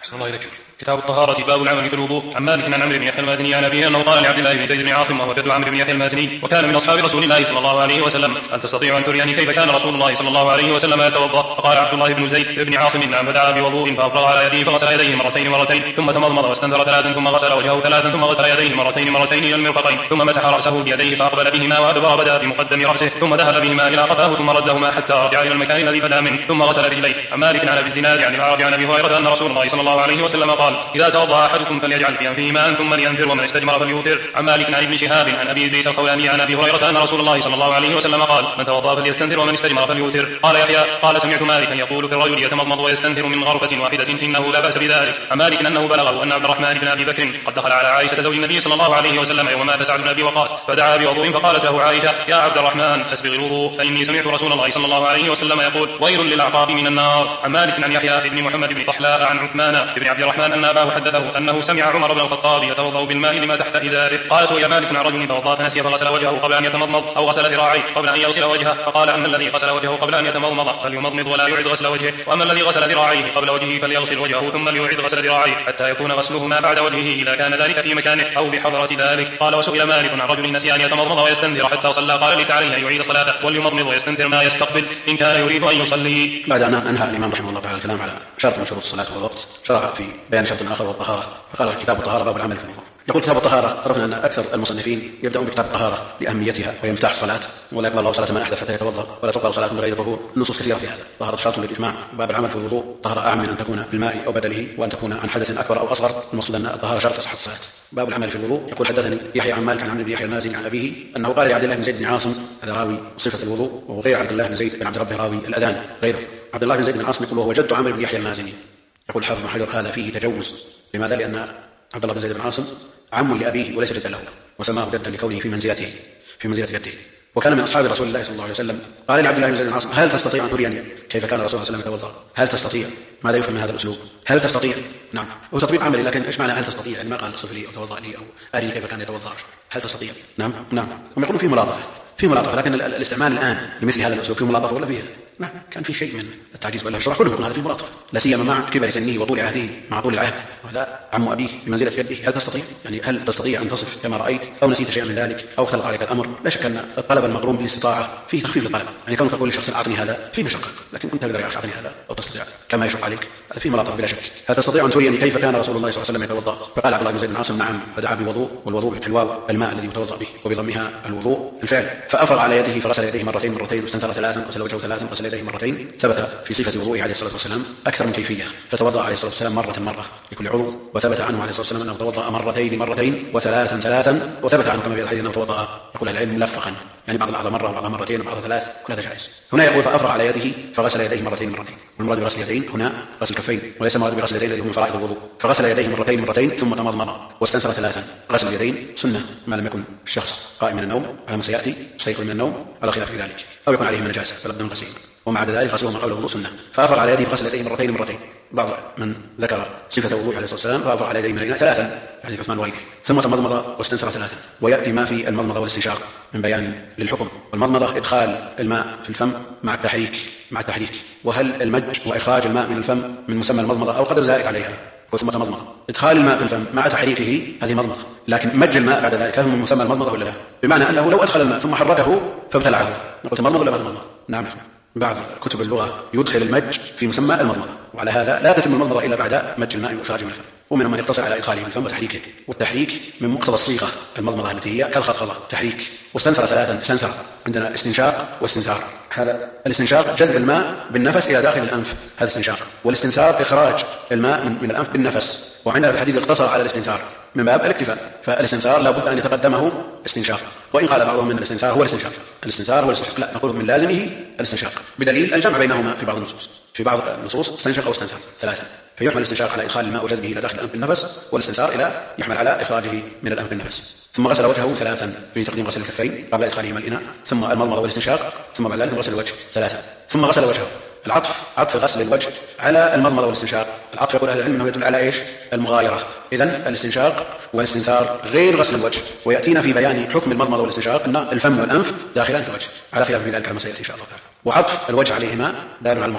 أحسن الله إليك. كتاب الطهارة باب العمل في الوضوء. عن مالك عن عمرو بن يحيى المازني عن أبيه أنه قال لعبد الله بن زيد بن عاصم وهو جد عمرو بن يحيى المازني وكان من أصحاب رسول الله صلى الله عليه وسلم: هل تستطيع أن تريني كيف كان رسول الله صلى الله عليه وسلم يتوضأ؟ فقال عبد الله بن زيد بن عاصم: نعم. فدعا بوضوء فأفرغ على يديه فغسل يديه مرتين ثم تمضمض واستنثر ثلاثا ثم غسل وجهه ثلاثا ثم غسل يديه مرتين إلى المرفقين ثم مسح رأسه بيديه فأقبل بهما وأدبر بدأ بمقدم رأسه ثم ذهب بهما إلى قفاه ثم ردهما حتى رجع إلى المكان الذي بدأ منه ثم غسل رجليه. عن مالك عن أبي الزناد عن الأعرج عن أبي هريرة أن رسول الله صلى الله عليه وسلم قال: إذا توضأ أحدكم فليجعل في أنفه ماء ثم لينذر ومن استجمر فليوتر. عن مالك عن ابن شهاب عن أبي إدريس الخولاني عن أبي هريرة أن رسول الله صلى الله عليه وسلم قال: من توضأ فليستنثر ومن استجمر فليوتر. قال يحيى: قال سمعت مالكا يقول في الرجل يتمضمض ويستنثر من غرفة واحدة إنه لا بأس بذلك. عن مالك أنه بلغه أن عبد الرحمن بن أبي بكر قد دخل على عائشة زوج النبي صلى الله عليه وسلم يوم مات سعد بن أبي وقاص فدعا بوضوء فقالت له عائشة: يا عبد الرحمن أسبغ الوضوء فإني سمعت رسول الله صلى الله عليه وسلم يقول: ويل للأعقاب من النار. عن مالك عن يحيى بن محمد بن طحلاء عن عثمان بن عبد الرحمن أن أباه حدثه أنه سمع عمر بن الخطاب يتوضأ بالماء لما تحت إزاره. قال: سئل مالك عن رجل توضأ فنسي فغسل وجهه قبل أن يتمضمض أو غسل ذراعيه قبل أن يغسل وجهه فقال: أما الذي غسل وجهه قبل أن يتمضمض فليمضمض ولا يعد غسل وجهه، وأما الذي غسل ذراعيه قبل وجهه فليغسل وجهه ثم ليعد غسل ذراعيه حتى يكون غسلهما بعد وجهه إذا كان ذلك في مكانه أو بحضرة ذلك. قال: وسئل مالك عن رجل نسي أن يتمضمض ويستنثر حتى صلى قال: ليس عليه أن يعيد صلاته وليمضمض ويستنثر ما يستقبل إن كان يريد أن يصلي. بعد أن أنهى الإمام رحمه الله تعالى الكلام على شرط من شروط الصلاة والوقت شرع في بيان شرط آخر والطهارة فقال: كتاب الطهارة باب العمل في الوضوء. يقول كتاب الطهارة. عرفنا أن أكثر المصنفين يبدأون بكتاب الطهارة لأهميتها وهي مفتاح الصلاة، ولا يقبل الله صلاة من أحدث حتى يتوضأ ولا تقبل صلاة من غير طهور. النصوص كثيرة في هذا. طهارة شرط للإجماع. باب العمل في الوضوء طهارة أعم من أن تكون بالماء أو بدله وأن تكون عن حدث أكبر أو أصغر. المقصود أن الطهارة شرط صحة الصلاة. باب العمل في الوضوء. يقول: حدثني يحيى عن مالك عن عمرو بن يحيى المازني عن أبيه أنه قال لعبد الله بن زيد بن عاصم، هذا راوي صفة الوضوء، وغير عبد الله بن زيد بن عبد ربه راوي الأذان غيره. عبد الله بن زيد بن عاصم يقول وهو جد عمرو بن يحيى المازني. يقول حافظ بن حجر: هذا فيه تجوز. لماذا؟ لأن عبد الله بن زيد بن عاصم عم لأبيه وليس جدا له، وسماه جدا لكونه في منزلة جده، وكان من أصحاب رسول الله صلى الله عليه وسلم. قال لعبد الله بن زيد بن عاصم: هل تستطيع أن تريني كيف كان الرسول صلى الله عليه وسلم يتوضأ؟ هل تستطيع؟ ماذا يفهم من هذا الأسلوب؟ هل تستطيع؟ نعم، هو تطبيق عملي، لكن إيش معنى هل تستطيع؟ يعني ما قال صف لي أو توضأ لي أو أري كيف كان يتوضأ. هل تستطيع؟ نعم. هم يقولون في ملاطفة، لكن الاستعمال الآن لمثل هذا الأسلوب في ملاطفة ولا فيها؟ نعم، كان في شيء من التعجيز ولا الشرح كله يقول هذا في ملاطفة، لا سيما مع كبر سنه وطول عهده مع طول العهد، وهذا عم أبيه بمنزلة جده. هل تستطيع؟ يعني هل تستطيع أن تصف كما رأيت أو نسيت شيئا من ذلك أو اختلط عليك الأمر؟ لا شك أن الطلب المقرون بالاستطاعة فيه تخفيف للطلب، يعني كونك تقول للشخص أعطني هذا في مشقة، لكن أنت تقدر أعطني هذا أو تستطيع كما يشق عليك، هذا في ملاطفة بلا شك. هل تستطيع أن تريني كيف كان رسول الله صلى الله عليه وسلم يتوضأ؟ فقال عبد الله بن زيد بن عاصم: نعم. فدعا بوضوء، والوضوء بالواو الماء الذي يتوضأ به، وبضمها الوضوء الفعل. فأفرغ على يده فغسل يديه مرتين واستنثر ثلاثا وغسل وجهه ثلاثا وغسل يديه مرتين. ثبت في صفة وضوءه عليه الصلاة والسلام أكثر من كيفية، فتوضأ عليه الصلاة والسلام مرة لكل عضو، وثبت عنه عليه الصلاة والسلام أنه توضأ مرتين وثلاثا، وثبت عنه كما في الحديث أنه توضأ يقول العلم ملفقا، يعني بعض الأعضاء مرة وبعض مرتين وبعض ثلاث، كل هذا جائز. هنا يقول فأفرغ على يده فغسل يديه مرتين، والمراد بغسل اليدين هنا غسل الكفين، وليس المراد بغسل اليدين الذي هم فرائض الوضوء. فغسل يديه مرتين ثم تمضمض واستنثر ثلاثا. غسل اليدين سنة ما لم يكن الشخص قائم من النوم على ما سيأتي سيخرج من النوم على خلاف في ذلك، أو يكون عليه من نجاسة فلا بد من غسله، ومع ذلك غسلهما قبل الوضوء سنة. فأفرغ على يده فغسل يديه مرتين. بعض من ذكر صفة الوضوء عليه الصلاة والسلام فأفرغ على يديه ثلاثا، حديث عثمان وغيره، ثم تمضمض واستنثر ثلاثا. ويأتي ما في المضمضة والاستنشاق من بيان للحكم. والمضمضة إدخال الماء في الفم مع التحريك، وهل المج وإخراج الماء من الفم من مسمى المضمضة أو قدر زائد عليها، ثم تمضمض. إدخال الماء في الفم مع تحريكه هذه مضمضة، لكن مج الماء بعد ذلك هل من مسمى المضمضة ولا لا؟ بمعنى أنه لو أدخل الماء ثم حركه فابتلعه نقول تمضمض ولا ما تمضمض؟ نعم. بعض كتب اللغة يدخل المج في مسمى المضمضة، وعلى هذا لا تتم المضمضة إلا بعد مج الماء وإخراجه من الفم، ومنهم من يقتصر على إدخاله من الفم وتحريكه، والتحريك من مقتضى الصيغة المضمضة التي هي كالخضخضة تحريك. واستنثر ثلاثا، استنثر عندنا استنشاق واستنثار. هذا الاستنشاق جذب الماء بالنفس إلى داخل الأنف، هذا استنشاق، والاستنثار إخراج الماء من الأنف بالنفس. وعندنا في الحديث اقتصر على الاستنثار من باب الاكتفاء، فالاستنثار لا بد أن يتقدمه استنشاق، وإن قال بعضهم من الاستنثار هو الاستنشاق لا، نقول من لازمه الاستنشاق بدليل الجمع بينهما في بعض النصوص. في بعض النصوص استنشق أو استنثر ثلاثة، فيحمل الاستنشاق على إدخال الماء وجذبه إلى داخل الأنف بالنفس، والاستنثار إلى يحمل على إخراجه من الأنف بالنفس. ثم غسل وجهه ثلاثا في تقديم غسل الكفين قبل إدخالهما الإناء، ثم المضمضة والاستنشاق، ثم بعد ذلك غسل الوجه ثلاثا، ثم غسل وجهه. العطف عطف غسل الوجه على المضمضة والاستنشاق. العطف يقول أهل العلم أنه يدل على إيش؟ المغايرة. إذن الاستنشاق والاستنثار غير غسل الوجه، ويأتينا في بيان حكم المضمضة والاستنشاق أن الفم والأنف داخلان في الوجه على خلاف في ذلك كما سيأتي إن شاء الله تعالى. وعطف الوجه عليهما دال على المغايرة،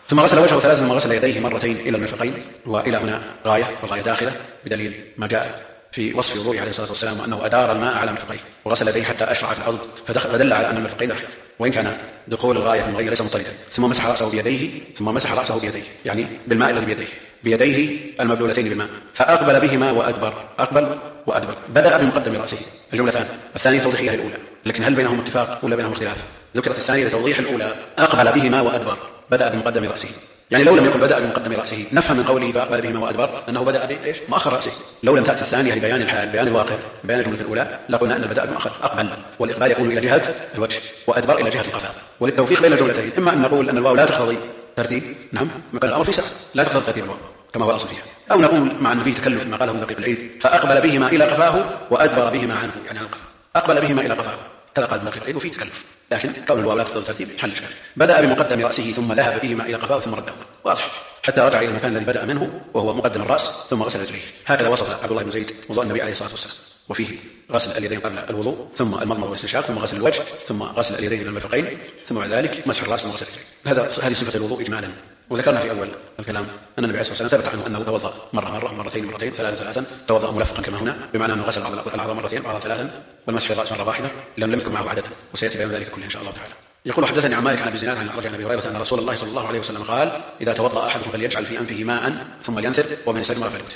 ثم غسل وجهه 3 ثم غسل يديه مرتين إلى المرفقين، وإلى هنا غاية والغاية داخلة بدليل ما جاء في وصف الوضوء عليه الصلاة والسلام أنه أدار الماء على مرفقيه وغسل يديه حتى أشرع في العضد، فدل على أن المرفقين داخل، وإن كان دخول الغاية في الغاية ليس مضطردا. ثم مسح رأسه بيديه، ثم مسح رأسه بيديه يعني بالماء الذي بيديه المبلولتين بالماء، فأقبل بهما وأدبر، أقبل وأدبر، بدأ بمقدم رأسه. الجملتان الثانية توضيحية للأولى، لكن هل بينهم اتفاق ولا بينهم اختلاف؟ ذكرت الثانية لتوضيح الأولى، أقبل بهما وأدبر، بدأ بمقدم رأسه. يعني لو لم يكن بدأ بمقدم رأسه نفهم من قوله فأقبل بهما وأدبر أنه بدأ بإيش؟ مؤخر رأسه. لو لم تأتي الثانية لبيان الحال، بيان الواقع، بيان الجملة الأولى، لقلنا أن بدأ بمؤخر أقبل، والإقبال يكون إلى جهة الوجه، وأدبر إلى جهة القفا. وللتوفيق بين الجملتين إما أن نقول أن الواو لا تقتضي ترتيب، نعم، مقال الأمر في سبب لا تقتضي ترتيب الواو كما هو الأصل فيها، أو نقول مع أن فيه تكلف ما قاله دقيق العيد فأقبل بهما إلى قفاه وأدبر بهما عنه، يعني القفا، أقبل بهما إلى قفاه، هذا قال دقيق العيد وفيه تكلف، لكن كون الواو لا تقتضي ترتيب حل الإشكال. بدأ بمقدم رأسه ثم لهب بهما إلى قفاه ثم ردهما، واضح، حتى رجع إلى المكان الذي بدأ منه وهو مقدم الرأس ثم غسل رجليه. هكذا وصف عبد الله بن زيد وضوء النبي عليه الصلاة والسلام، وفيه غسل اليدين قبل الوضوء، ثم المضمضة والاستنشاق، ثم غسل الوجه، ثم غسل اليدين إلى المرفقين، ثم بعد ذلك مسح الرأس ثم غسل الرجلين. هذه صفة الوضوء إجمالا. وذكرنا في أول الكلام أن النبي عليه الصلاة والسلام ثبت عنه أنه توضأ مرة مرتين ثلاثا، توضأ ملفقا كما هنا، بمعنى أنه غسل الأعضاء مرتين بعض ثلاثا، والمسح الرأس مرة واحدة، لم يذكر معه عددا، وسيأتي بيان ذلك كله إن شاء الله تعالى. يقول حدثني عن مالك عن ابي زناد عن الأعرج عن ابي هريرة ان رسول الله صلى الله عليه وسلم قال: اذا توضأ احدكم فليجعل في انفه ماء ثم لينثر ومن استجمر فليوتر.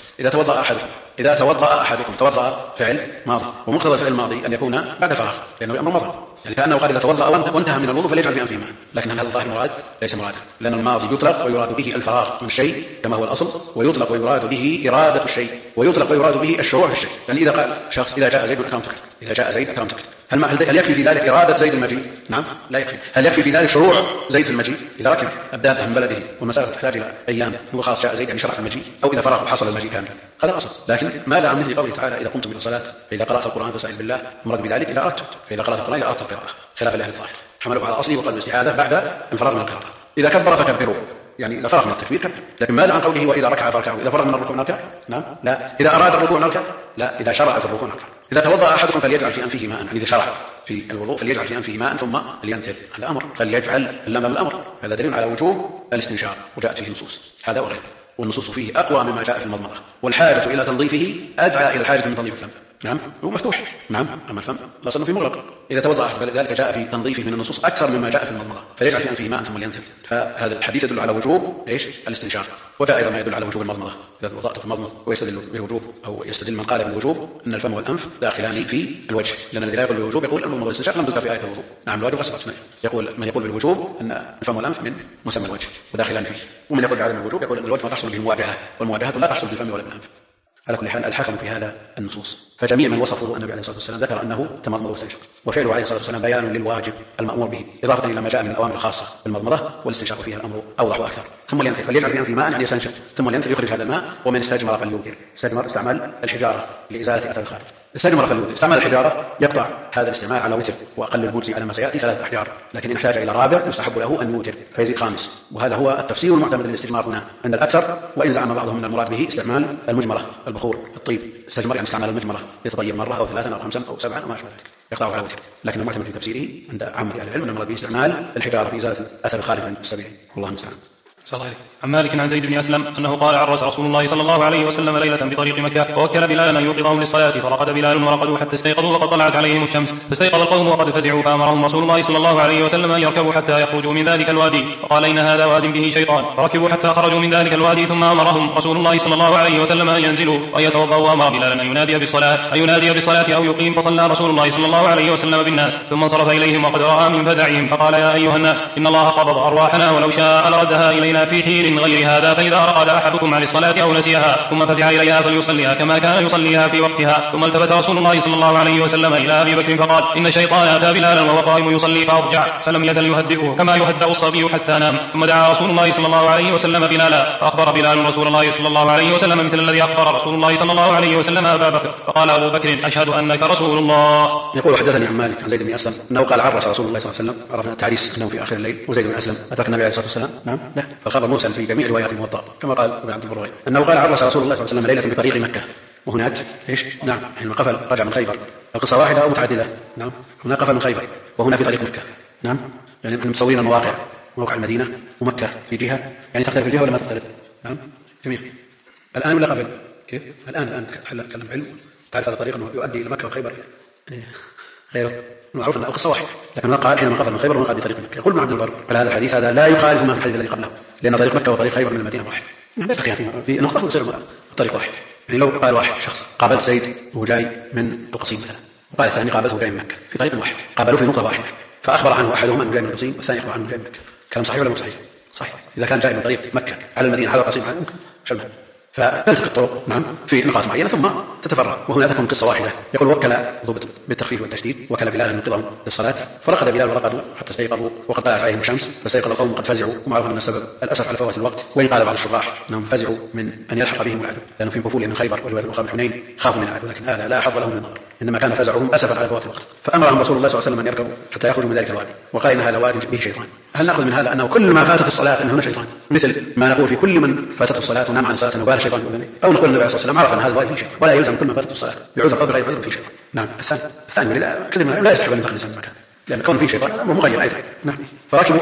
اذا توضأ احدكم، توضأ فعل ماضي، ومقتضى الفعل الماضي ان يكون بعد الفراغ لانه الامر مضى، يعني كانه قال اذا توضأ وانتهى من الوضوء فليجعل في انفه ماء، لكن هل هذا الظاهر مراد؟ ليس مرادا، لان الماضي يطلق ويراد به الفراغ من الشيء كما هو الاصل، ويطلق ويراد به اراده الشيء، ويطلق ويراد به الشروع في الشيء. يعني اذا قال شخص اذا جاء زيد اكرمتك، اذا جاء زيد اكرمتك، هل يكفي في ذلك إرادة زيد المجيء؟ نعم، لا يكفي. هل يكفي في ذلك شروع زيد في المجيء؟ إذا ركب الدابة من بلده والمسافة تحتاج إلى أيام هو خلاص جاء زيد يعني شرع المجيء، أو إذا فرغ وحصل المجيء كاملا، هذا الأصل. لكن ماذا عن مثل قوله تعالى: إذا قمتم إلى الصلاة فإذا قرأت القرآن فاستعذ بالله، مراد بذلك إذا أردت، فإذا قرأت القرآن إذا أردت القراءة، خلاف الأهل الظاهر، حملوا على أصله وقالوا الاستعاذة بعد الفراغ من القراءة. إذا كبر فكبروا، يعني إذا فرغ من التكبير كبر. لكن ماذا عن قوله وإذا ركع فاركعوا؟ إذا فرغ من الركوع نركع؟ نعم، لا. إذا أراد الركوع نركع؟ لا. إذا شرع في الركوع نركع. إذا توضأ أحدكم فليجعل في أنفه ماء، يعني إذا شرع في الوضوء فليجعل في أنفه ماء ثم لينثر، هذا أمر، فليجعل اللام الأمر، هذا دليل على وجوب الاستنشاق، وجاءت فيه نصوص هذا وغيره، والنصوص فيه أقوى مما جاء في المضمضة، والحاجة إلى تنظيفه أدعى إلى الحاجة من تنظيف الفم. نعم، هو مفتوح، نعم، أما الفم لا صنه في مغلق. إذا توضأ فلذلك جاء في تنظيفه من النصوص أكثر مما جاء في المضمضة، فليجعل في أنفه ماء ثم لينثر. فهذا الحديث يدل على وجوب ايش؟ الاستنشاق. وجاء أيضا ما يدل على وجوب المضمضة، إذا توضأت في المضمضة، ويستدل بالوجوب أو يستدل من قال بالوجوب أن الفم والأنف داخلان في الوجه، لأن الذي لا يقول بالوجوب يقول المضمضة والاستنشاق لم تذكر في آية الوضوء. نعم، الواجب غسل الأسنان. يقول من يقول بالوجوب أن الفم والأنف من مسمى الوجه وداخلان فيه، ومن يقول بعدم الوجوب يقول أن الوجه ما تحصل به المواجهة، والمواجهة لا تحصل بالفم ولا بالأنف. على كل حال الحكم في هذا النصوص، فجميع من وصف وضوء النبي عليه الصلاة والسلام ذكر أنه تمضمض واستنشق، وفعله عليه الصلاة والسلام بيان للواجب المأمور به، إضافة إلى ما جاء من الأوامر الخاصة بالمضمضة والاستنشاق، فيها الأمر أوضح وأكثر. ثم لينثر، فليجعل في أنفه ماء يعني يستنشق، ثم لينثر يخرج هذا الماء، ومن استجمر فليوتر. استجمر استعمال الحجارة لإزالة أثر الخارج، استجمر فليوتر، استعمال الحجارة يقطع هذا الاستعمال على وتر، وأقل المجزي على ما سيأتي 3 أحجار، لكن إن احتاج إلى رابع يستحب له أن يوتر فيزيد 5، وهذا هو التفسير المعتمد للاستجمار هنا عند الأكثر، وإن زعم بعضهم أن المراد به استعمال المجمرة، البخور، الطيب. استجمر يعني استعمال المجمرة لتطيب مرة أو 3 أو 5 أو 7 وما أشبه ذلك، يقطعه على وتر. لكن المعتمد في تفسيره عند عامة أهل العلم أن المراد به استعمال الحجارة في إزالة أثر الخارج عن السبيل، والله المستعان. عن مالك عن زيد بن أسلم أنه قال: عرس رسول الله صلى الله عليه وسلم ليلة بطريق مكة، ووكل بلالا أن يوقظهم للصلاة، فرقد بلال ورقدوا حتى استيقظوا وقد طلعت عليهم الشمس، فاستيقظ القوم وقد فزعوا، فأمرهم رسول الله صلى الله عليه وسلم أن يركبوا حتى يخرجوا من ذلك الوادي، وقال: إن هذا واد به شيطان، فركبوا حتى خرجوا من ذلك الوادي، ثم أمرهم رسول الله صلى الله عليه وسلم أن ينزلوا وأن يتوضأوا، وأمر بلالا أن ينادي بالصلاة أو يقيم، فصلى رسول الله صلى الله عليه وسلم بالناس، ثم انصرف إليهم وقد رأى من فزعهم، فقال: يا أيها الناس، إن الله قبض أرواحنا ولو شاء لردها إلينا في حين غير هذا، فإذا رقد أحدكم عن الصلاة أو نسيها ثم فزع إليها فليصليها كما كان يصليها في وقتها. ثم التفت رسول الله صلى الله عليه وسلم إلى أبي بكر فقال: إن الشيطان أتى بلالا وهو قائم يصلي فأضجع، فلم يزل يهدئه كما يهدأ الصبي حتى نام. ثم دعا رسول الله صلى الله عليه وسلم بلالا، فأخبر بلال رسول الله صلى الله عليه وسلم مثل الذي أخبر رسول الله صلى الله عليه وسلم أبا بكر، فقال أبو بكر: أشهد أنك رسول الله. يقول حدثني عن مالك عن زيد بن أسلم أنه قال: عرس رسول الله صلى الله عليه وسلم. عرفنا التعريس أنه في آخر الليل، وزيد بن أسلم أترك النبي عليه الصلاة والسلام. نعم، لا، فالخبر مرسل في جميع روايات الموطأ كما قال ابن عبد البر أنه قال: عرس رسول الله صلى الله عليه وسلم ليلة بطريق مكة، وهناك ايش؟ نعم، حين قفل رجع من خيبر، القصة واحدة أو متعددة؟ نعم، هناك قفل من خيبر وهنا في طريق مكة. نعم، يعني مصورين المواقع، موقع المدينة ومكة في جهة، يعني تختلف الجهة ولا ما تختلف؟ نعم جميل. الآن ولا قبل؟ كيف؟ الآن تكلم علم، تعرف هذا الطريق أنه يؤدي إلى مكة وخيبر غيره معروف أنه القصة واحد، لكن ما قال حينما قفل من خيبر وقال بطريق مكة. يقول ابن عبد البر على هذا الحديث هذا لا يخالف ما في الحديث الذي قبله، لأن طريق مكة وطريق خيبر من المدينة واحد، ليس خلاف في نقطة ويصير الطريق واحد. يعني لو قال واحد شخص قابلت زيد وهو جاي من القصيم مثلا، وقال الثاني قابلته جاي من مكة في طريق واحد، قابلوه في نقطة واحدة، فأخبر عنه أحدهما أنه جاي من القصيم والثاني أخبر عنه جاي من مكة، كلام صحيح ولا مو صحيح؟ صحيح. إذا كان جاي من طريق مكة على المدينة على القصيم على ممكن شمال، فتلتقي الطرق نعم في نقاط معينة ثم تتفرع، وهنا تكون قصة واحدة. يقول وكل ضبط بالتخفيف والتشديد، وكل بلال أن يوقظهم للصلاة، فرقد بلال ورقدوا حتى استيقظوا وقد طلعت عليهم الشمس، فاستيقظ القوم وقد فزعوا، ومعروف أن السبب الأسف على فوات الوقت، وإن قال بعض الشراح أنهم فزعوا من أن يلحق بهم العدو، لأنه في قفولهم من خيبر ورواية الأخرى من حنين خافوا من العدو، لكن هذا لا حظ لهم من النار، إنما كان فزعهم أسفا على فوات الوقت. فأمرهم رسول الله صلى الله عليه وسلم أن يركبوا حتى يخرجوا من ذلك الوادي، وقال إن هذا وادي به شيطان. هل نأخذ من هذا أنه كل ما فاتت الصلاة أنه هنا شيطان، مثل ما نقول في كل من فاتت الصلاة ونام عن صلاة أنه بال شيطان بأذنه، أو نقول النبي صلى الله عليه وسلم عرف أن هذا الوادي فيه شيطان، ولا يلزم كل ما فاتت الصلاة بعذر أو بغير عذر فيه شيطان. نعم. الثاني لا يستحب أن يدخل الإنسان المكان، لأن كون فيه شيطان أمر مغير أيضا. نعم. فركبوا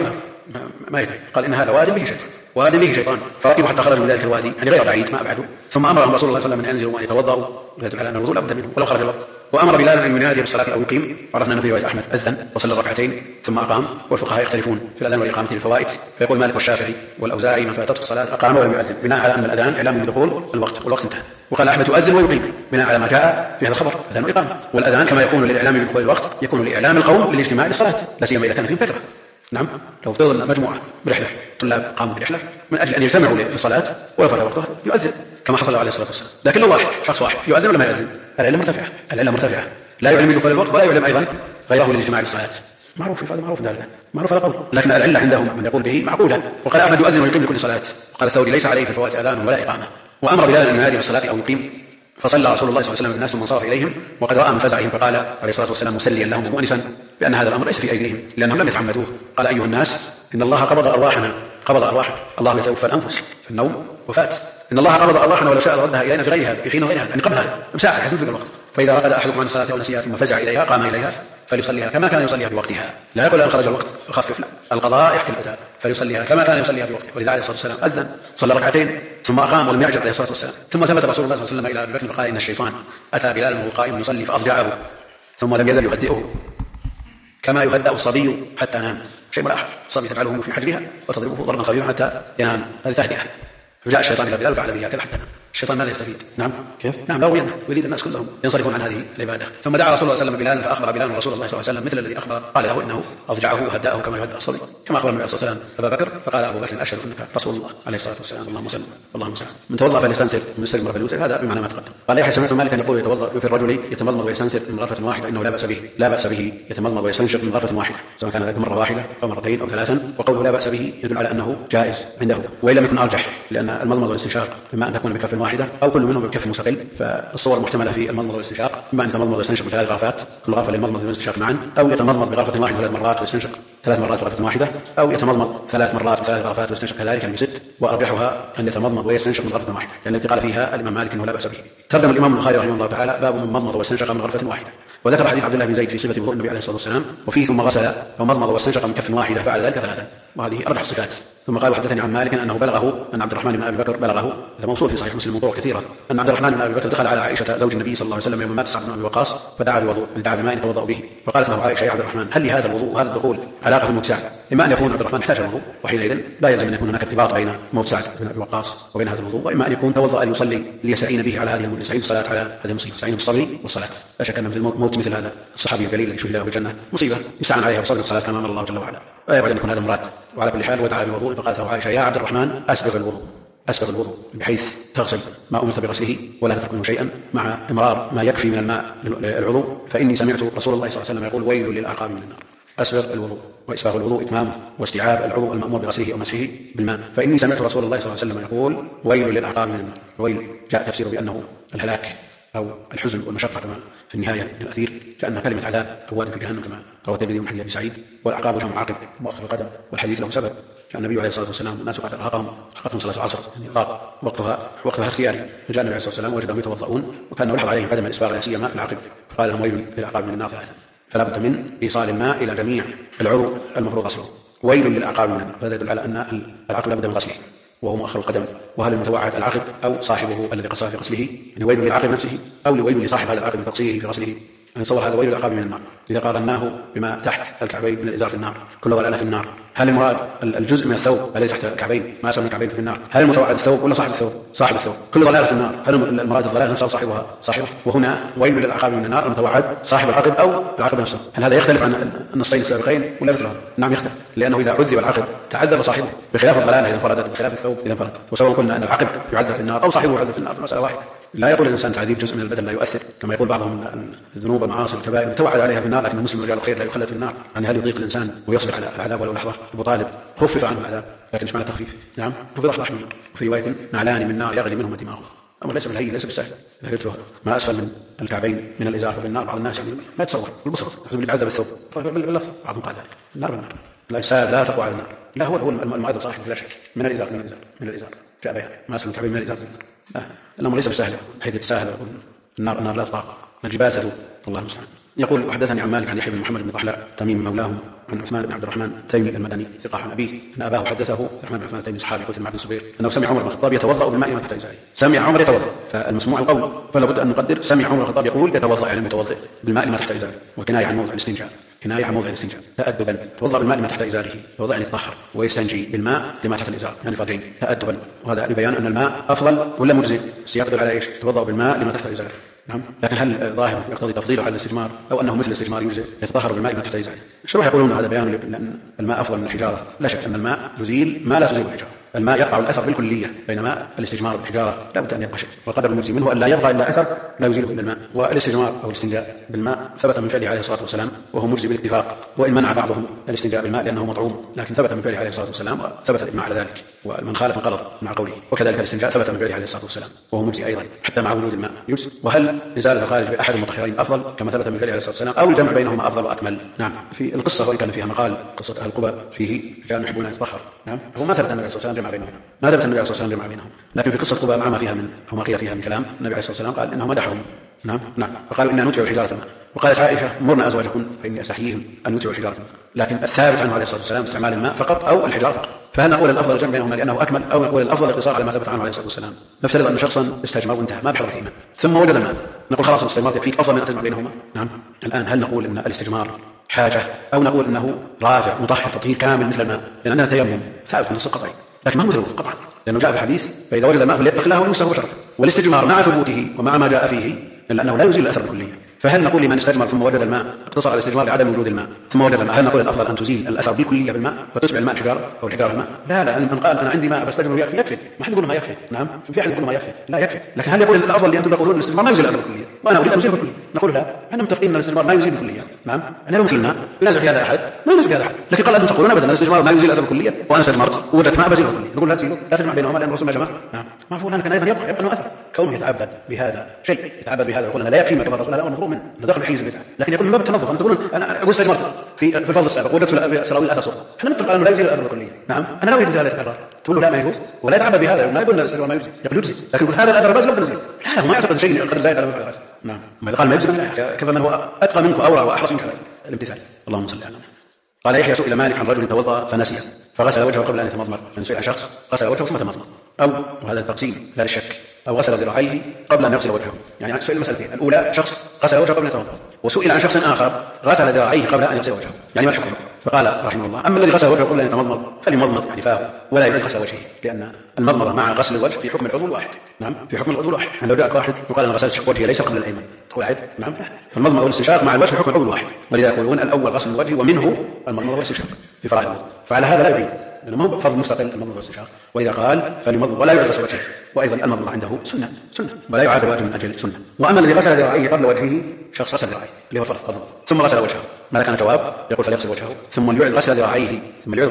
ما يدري، قال إن هذا وادي به شيطان، وادي به شيطان، فركبوا حتى خرجوا من ذلك الوادي، يعني غير بعيد ما أبعدوا. ثم أمرهم رسول الله صلى الله عليه وسلم أن ينزلوا وأن يتوضأوا، ويدل على أن الوضوء لا بد منه ولو خرج الوقت. وأمر بلال أن ينادي بالصلاة أو يقيم، عرفنا أنه في رواية أحمد أذن وصلى ركعتين ثم أقام، والفقهاء يختلفون في الأذان والإقامة للفوائد، فيقول مالك والشافعي والأوزاعي من فاتته الصلاة أقام ولم يؤذن، بناء على أن الأذان إعلام بدخول الوقت والوقت انتهى. وقال أحمد يؤذن ويقيم بناء على ما جاء في هذا الخبر أذان وإقامة، والأذان كما يكون للإعلام بدخول الوقت يكون لإعلام القوم للاجتماع للصلاة، لا سيما إذا كان فيهم كثرة. نعم. لو فضل مجموعة برحلة، طلاب قاموا برحلة من أجل أن يجتمعوا للصلاة ويفرغ وقتها يؤذن كما حصل عليه الصلاة والسلام. لكن لو واحد شخص واحد يؤذن ولا ما يؤذن؟ العلة مرتفعة، لا يعلم بدخول الوقت ولا يعلم أيضا غيره للاجتماع للصلاة، معروف هذا معروف ذلك معروف هذا قول، لكن العلة عندهم من يقول به معقولة. وقال أحمد يؤذن ويقيم لكل صلاة، وقال الثوري ليس عليه في الفوات أذان ولا إقامة. وأمر بلال أن ينادي بالصلاة أو يقيم، فصلى رسول الله صلى الله عليه وسلم بالناس ثم انصرف إليهم وقد رأى من فزعهم، فقال عليه الصلاة والسلام مسليا لهم ومؤنسا بأن هذا الأمر ليس في أيديهم لأنهم لم يتعمدوه، قال أيها الناس إن الله قبض أرواحنا، الله يتوفى الأنفس في النوم وفات، إن الله قبض أرواحنا ولو شاء ردها إلينا في غيرها في حين غيرها، يعني قبلها بساعة حسب الوقت، فإذا رقد أحدكم عن الصلاة أو نسيها ثم فزع إليها قام إليها فليصليها كما كان يصليها في وقتها، لا يقول أن خرج الوقت يخفف، لا، القضاء يحكي الأداء، فليصليها كما كان يصليها في وقتها. ولذا عليه الصلاة والسلام أذن صلى ركعتين ثم أقام ولم يعجل عليه الصلاة والسلام. ثم ثبت رسول الله صلى الله عليه وسلم إلى أبي بكر فقال إن الشيطان أتى بلال وهو قائم يصلي فأضجعه ثم لم يزل يهدئه كما يهدأ الصبي حتى نام، شيء ملاحظ، الصبي تفعله في حجرها وتضربه ضربا خفيفا حتى ينام، هذه تهدئة. فجاء الشيطان إلى بلال وفعل به هكذا حتى نام. الشيطان ماذا يستفيد؟ نعم كيف؟ نعم لا يريد الناس كلهم ينصرفون عن هذه العبادة. ثم دعا رسول الله صلى الله عليه وسلم بلال فأخبر بلال رسول الله صلى الله عليه وسلم مثل الذي أخبر، قال له إنه أضجعه وهدأه كما يهدأ الصبي، كما أخبر النبي صلى الله عليه وسلم أبا بكر، فقال أبو بكر أشهد أنك رسول الله عليه الصلاة والسلام. اللهم صل اللهم صل. من توضأ فليستنثر من استجمر فليوتر، هذا بمعنى ما تقدم. قال يحيى سمعت مالكا يقول يتوضأ في الرجل يتمضمض ويستنثر من غرفة واحدة إنه لا بأس به يتمضمض ويستنشق من غرفة واحدة سواء كان ذلك مرة واحدة أو مرتين أو ثلاثا، وقوله لا بأس به يدل على أنه جائز عنده، وإن لم يكن أرجح، لأن المضمض والاستنشاق إما أن تكون بكف واحدة أو كل منهم بكف مستقل، فالصور المحتملة في المضمض والاستنشاق إما أن يتمضمض ويستنشق بثلاث غرفات كل غرفة للمضمض والاستنشاق معا، أو يتمضمض بغرفة واحدة 3 مرات ويستنشق 3 مرات بغرفة واحدة، أو يتمضمض 3 مرات و3 غرفات ويستنشق كذلك ب6، وأرجحها أن يتمضمض ويستنشق من غرفة واحدة، لأن التي قال فيها الإمام مالك أنه لا بأس به. ترجم الإمام البخاري رحمه الله تعالى باب من مضمض واستنشق من غرفة واحدة، وذكر حديث عبد الله بن زيد في صفة وضوء النبي عليه الصلاة والسلام، وفيه ثم غسل ومضمض واستنشق من كف واحدة فعل ذلك 3، وهذه أرجح الصفات. ثم قال وحدثني عن مالك أنه بلغه أن عبد الرحمن بن أبي بكر بلغه، هذا موصول في صحيح مسلم من طرق كثيرة، أن عبد الرحمن بن أبي بكر دخل على عائشة زوج النبي صلى الله عليه وسلم يوم مات سعد بن أبي وقاص فدعا بوضوء، دعا بماء يتوضأ به، فقالت له عائشة يا عبد الرحمن هل لهذا الوضوء هذا الدخول علاقة بموت سعد؟ إما أن يكون عبد الرحمن احتاج الوضوء وحينئذ لا يلزم أن يكون هناك ارتباط بين موت سعد بن أبي وقاص وبين هذا الوضوء، وإما أن يكون توضأ ليصلي ليستعين به على هذه يستعين الصلاة على هذه المصيبة، يستعين بالصبر والصلاة. لا شك أن مثل موت مثل هذا الصحابي الجليل الذي شهد له بالجنة مصيبة يستعان عليها بالصبر والصلاة كما أمر الله جل وعلا، لا يبعد أن يكون هذا مراد. وعلى كل حال ودعا بوضوء، فقالت له عائشة يا عبد الرحمن أسبغ الوضوء بحيث تغسل ما أمرت بغسله ولا تترك منه شيئا مع إمرار ما يكفي من الماء للعضو، فإني سمعت رسول الله صلى الله عليه وسلم يقول ويل للأعقاب من النار. أسبغ الوضوء، وإسباغ الوضوء إتمامه واستيعاب العضو المأمور بغسله أو مسحه بالماء، فإني سمعت رسول الله صلى الله عليه وسلم يقول ويل للأعقاب من النار. ويل جاء تفسير بأنه الهلاك أو الحزن والمشقة كما في النهاية من الأثير، كأن كلمة عذاب رواد في جهنم كما روى الترمذي من حديث أبي سعيد، والأعقاب جمع عاقب مؤخر القدم، والحديث له سبب، كان النبي عليه الصلاة والسلام الناس قد أرهقهم صلاة العصر ضاق وقتها اختياري، فجاء النبي عليه الصلاة والسلام وجدهم يتوضؤون وكان يلحظ عليهم عدم الإسباغ لا سيما في العقب، فقال لهم ويل للأعقاب من النار 3. فلا بد من إيصال الماء إلى جميع العضو المفروض غسله، ويل للأعقاب من النار. هذا يدل على أن العقب لا بد من غسله وهو مؤخر القدم. وهل المتوعد العقب أو صاحبه الذي قصر في غسله؟ يعني ويل للعقب نفسه أو ويل لصاحب هذا العقب بتقصيره في غسله؟ يعني صور هذا ويل العقاب من النار إذا قارناه بما تحت الكعبين من الإزار في النار، كل ضلالة في النار. هل المراد الجزء من الثوب الذي تحت الكعبين ما أسفل من الكعبين في النار؟ هل المتوعد الثوب ولا صاحب الثوب؟ صاحب الثوب، كل ضلالة في النار. هل المراد الضلالة نفسه صاحبها صاحبه؟ وهنا ويل للعقاب من النار المتوعد صاحب العقب أو العقب نفسه. هل هذا يختلف عن النصين السابقين ولا مثلهم؟ نعم يختلف، لأنه إذا عذب العقب تعذب صاحبه بخلاف الضلالة إذا انفردت بخلاف الثوب إذا انفرد. وسواء قلنا أن العقب يعذب في النار أو صاحبه يعذب في النار المسألة واحدة. لا يقول الإنسان تعذيب جزء من البدن لا يؤثر كما يقول بعضهم أن الذنوب والمعاصي والكبائر متوعد عليها في النار لكن المسلم رجال الخير لا يخلد في النار. يعني هل يضيق الإنسان ويصبر على العذاب ولو لحظة؟ أبو طالب خفف عنه العذاب لكن ايش معنى تخفيف؟ نعم خفض أحلى منه. وفي رواية نعلان من نار يغلي منهما دماغه. أمر ليس بالهين ليس بالسهل. إذا قلت ما أسفل من الكعبين من الإزار في النار بعض الناس يعني ما يتصور بالبسط يحسب اللي عذب الثوب باللفظ بعضهم قال ذلك النار بالنار الأجساد لا تقوى على النار. لا هو المؤيد صاحب لا شك من الإزار جاء بها ما أسفل من الكعبين من الإزار. الأمر ليس بالسهل حيث السهل النار لا تطاق الجبال تذوب الله المستعان. يقول وحدثني عن مالك عن يحيى بن محمد بن طحلاء تميم مولاهم عن عثمان بن عبد الرحمن تيمي المدني ثقة عن أبيه أن أباه حدثه الرحمن بن عثمان تيمي صحابي قتل مع بن الزبير أنه سمع عمر بن الخطاب يتوضأ بالماء ما تحت إزاره. سمع عمر يتوضأ فالمسموع القول فلا بد أن نقدر سمع عمر بن الخطاب يقول يتوضأ يعني متوضئ بالماء ما تحت إزاره وكناية عن موضع الاستنجاء كناية عن موضع الاستنجاء تأدبا توضأ بالماء ما تحت إزاره توضأ يعني يتطهر ويستنجي بالماء لما تحت الإزار يعني فرجين تأدبا. وهذا لبيان أن الماء أفضل ولا مجزئ؟ السياق يدل على إيش؟ توضأ بالماء لما تحت إزاره. نعم لكن هل ظاهر يقتضي تفضيله على الاستجمار أو أنه مثل الاستجمار يجزئ يتطهر بالماء ما تحت إزاره؟ الشروح يقولون هذا بيان لأن الماء أفضل من الحجارة. لا شك أن الماء يزيل ما لا تزيل الحجارة. الماء يقع الأثر بالكلية بينما الاستجمار بالحجارة لا بد أن يبقى شيء والقدر المجزي منه أن لا يبقى إلا أثر لا يزيله إلا الماء. والاستجمار أو الاستنجاء بالماء ثبت من فعله عليه الصلاة والسلام وهو مجزي بالاتفاق وإن منع بعضهم الاستنجاء بالماء لأنه مطعوم لكن ثبت من فعله عليه الصلاة والسلام وثبت الإجماع على ذلك ومن خالف انقرض مع قوله. وكذلك الاستنجاء ثبت من فعله عليه الصلاة والسلام وهو مجزي أيضا حتى مع وجود الماء يجزي. وهل إزالة الخارج بأحد المطهرين أفضل كما ثبت من فعله عليه الصلاة والسلام أو الجمع بينهما أفضل وأكمل؟ نعم في القصة وإن كان فيها مقال قصة أهل قبى فيه كانوا يحبون أن يتطهروا. نعم هو ما ثبت النبي صلى الله عليه وسلم جمع بينهم ما ثبت النبي صلى الله عليه وسلم جمع بينهم لكن في قصة قبى مع ما فيها من أو ما قيل فيها من كلام النبي عليه الصلاة والسلام قال إنه مدحهم. نعم فقالوا إنا نتبع حجارة الماء. وقالت عائشة مرنا أزواجكم فإني أستحييهم أن نتبع حجارة الماء. لكن الثابت عنه عليه الصلاة والسلام استعمال الماء فقط أو الحجارة فقط. فهل نقول الأفضل الجمع بينهما لأنه أكمل أو نقول الأفضل الاقتصار على ما ثبت عنه عليه الصلاة والسلام؟ نفترض أن شخصا استجمر وانتهى ما بحضرة إيمان ثم وجد الماء نقول خلاص الاستجمار يكفيك أفضل من أن تجمع بينهما؟ نعم الآن هل نقول أن الاستجمار حاجة أو نقول أنه رافع مطهر تطهير كامل مثل الماء؟ لأن عندنا تيمم ثابت في النص القطعي لكن ما هو مثل قطعا لأنه جاء في الحديث فإذا وجد الماء فليتق الله وليمسه بشره. والاستجمار مع ثبوته ومع ما جاء فيه إلا أنه لا يزيل الأثر بالكلية. فهل نقول لمن استجمر ثم وجد الماء اقتصر على الاستجمار لعدم وجود الماء ثم وجد الماء هل نقول الأفضل أن تزيل الأثر بالكلية بالماء فتتبع الماء الحجارة أو الحجارة الماء؟ لا من قال أنا عندي ماء بستجمر يكفي ما حد يقول ما يكفي. نعم في أحد يقول ما يكفي لا يكفي. لكن هل يقول الأفضل لأنتم تقولون الاستجمار ما يزيل الأثر بالكلية وأنا أريد أن أزيله بالكلية؟ نقول لا احنا متفقين أن الاستجمار ما يزيل بالكلية. نعم أنا لو مثلنا لا يزيل هذا أحد ما يزيل هذا أحد لكن قال أنتم تقولون أبدا الاستجمار ما يزيل الأثر بالكلية وأنا استجمرت ووجدت ماء بزيله بالكلية نقول لا تزيله لا تجمع بينهما لأن الرسول ما جمع. نعم معفو لكن أيضا يبقى أنه أثر كونه يتعبد بهذا شيء يتعبد بهذا يقول أنا لا يكفي ما كما الرسول هذا أمر مفروغ منه ندخل حيز البدعة لكن يقول من باب التنظف. أنتم تقولون أنا أقول استجمرت في الفضل السابق وجدت في سراويل أثر صوت احنا نتفق أنه لا يزيل الأثر بالكلية. نعم أنا لا أريد إزالة الأثر تقول له لا ما يجوز ولا يتعبد بهذا لا يقول الاستجمار ما يجزي يقول يجزي لكن يقول هذا الأثر بس لا يجزي لا هو ما يعتقد شيء قد زايد على الأثر. نعم ما قال ما يجزي كيف من هو أتقى منك أورع وأحرص منك الامتثال. اللهم صل على محمد. قال يحيى سئل مالك عن رجل توضأ فنسي فغسل وجهه قبل أن يتمضمض. من سئل شخص غسل وجهه ثم تمضمض أو وهذا التقسيم لا للشك أو غسل ذراعيه قبل أن يغسل وجهه يعني سئل المسألتين الأولى شخص غسل وجهه قبل أن يتمضمض وسئل عن شخص آخر غسل ذراعيه قبل أن يغسل وجهه يعني ما الحكم؟ فقال رحمه الله أما الذي غسل وجهه قبل أن يتمضمض فليمضمض يعني فاه ولا يعيد غسل وجهه لأن المضمضة مع غسل الوجه في حكم العضو الواحد. نعم في حكم العضو الواحد يعني لو جاء واحد وقال أنا غسلت وجهي ليس قبل الأيمن تقول عيد. نعم فالمضمضة والاستنشاق مع الوجه في حكم العضو الواحد ولذا يقولون الأول غسل الوجه ومنه المضمضة والاستنشاق في فرائض الوضوء فعلى هذا لا يعيد لأنه ما هو فرض مستقل المضمضة والاستنشاق. وإذا قال فليمضمض ولا يعيد غسل وجهه وأيضا المضمضة عنده سنة ولا يعاد الواجب من أجل سنة. وأما الذي غسل ذراعيه قبل وجهه شخص غسل ذراعيه اللي هو فرض ثم غسل وجهه ما كان جواب يقول فليغسل وجهه ثم يعيد غسل ذراعيه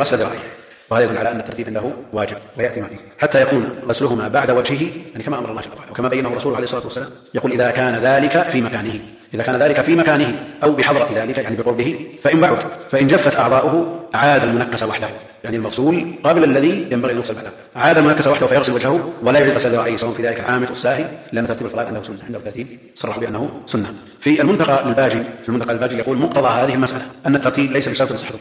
وهذا يدل على أن الترتيب عنده واجب ويأتي معه حتى يكون غسلهما بعد وجهه يعني كما أمر الله جل وعلا وكما بينه الرسول عليه الصلاة والسلام يقول إذا كان ذلك في مكانه أو بحضرة ذلك يعني بقربه فإن بعد فإن جفت أعضاؤه عاد المنكس وحده يعني المغسول قابل الذي ينبغي أن يغسل بعده عاد المنكس وحده فيغسل وجهه ولا يعيد غسل ذراعيه سواء في ذلك العامد والساهي لأن ترتيب الفرائض عنده سنة عند الترتيب صرح بأنه سنة. في المنتقى للباجي يقول مقتضى هذه المسألة أن الترتيب ليس بشرط لصحة الطهارة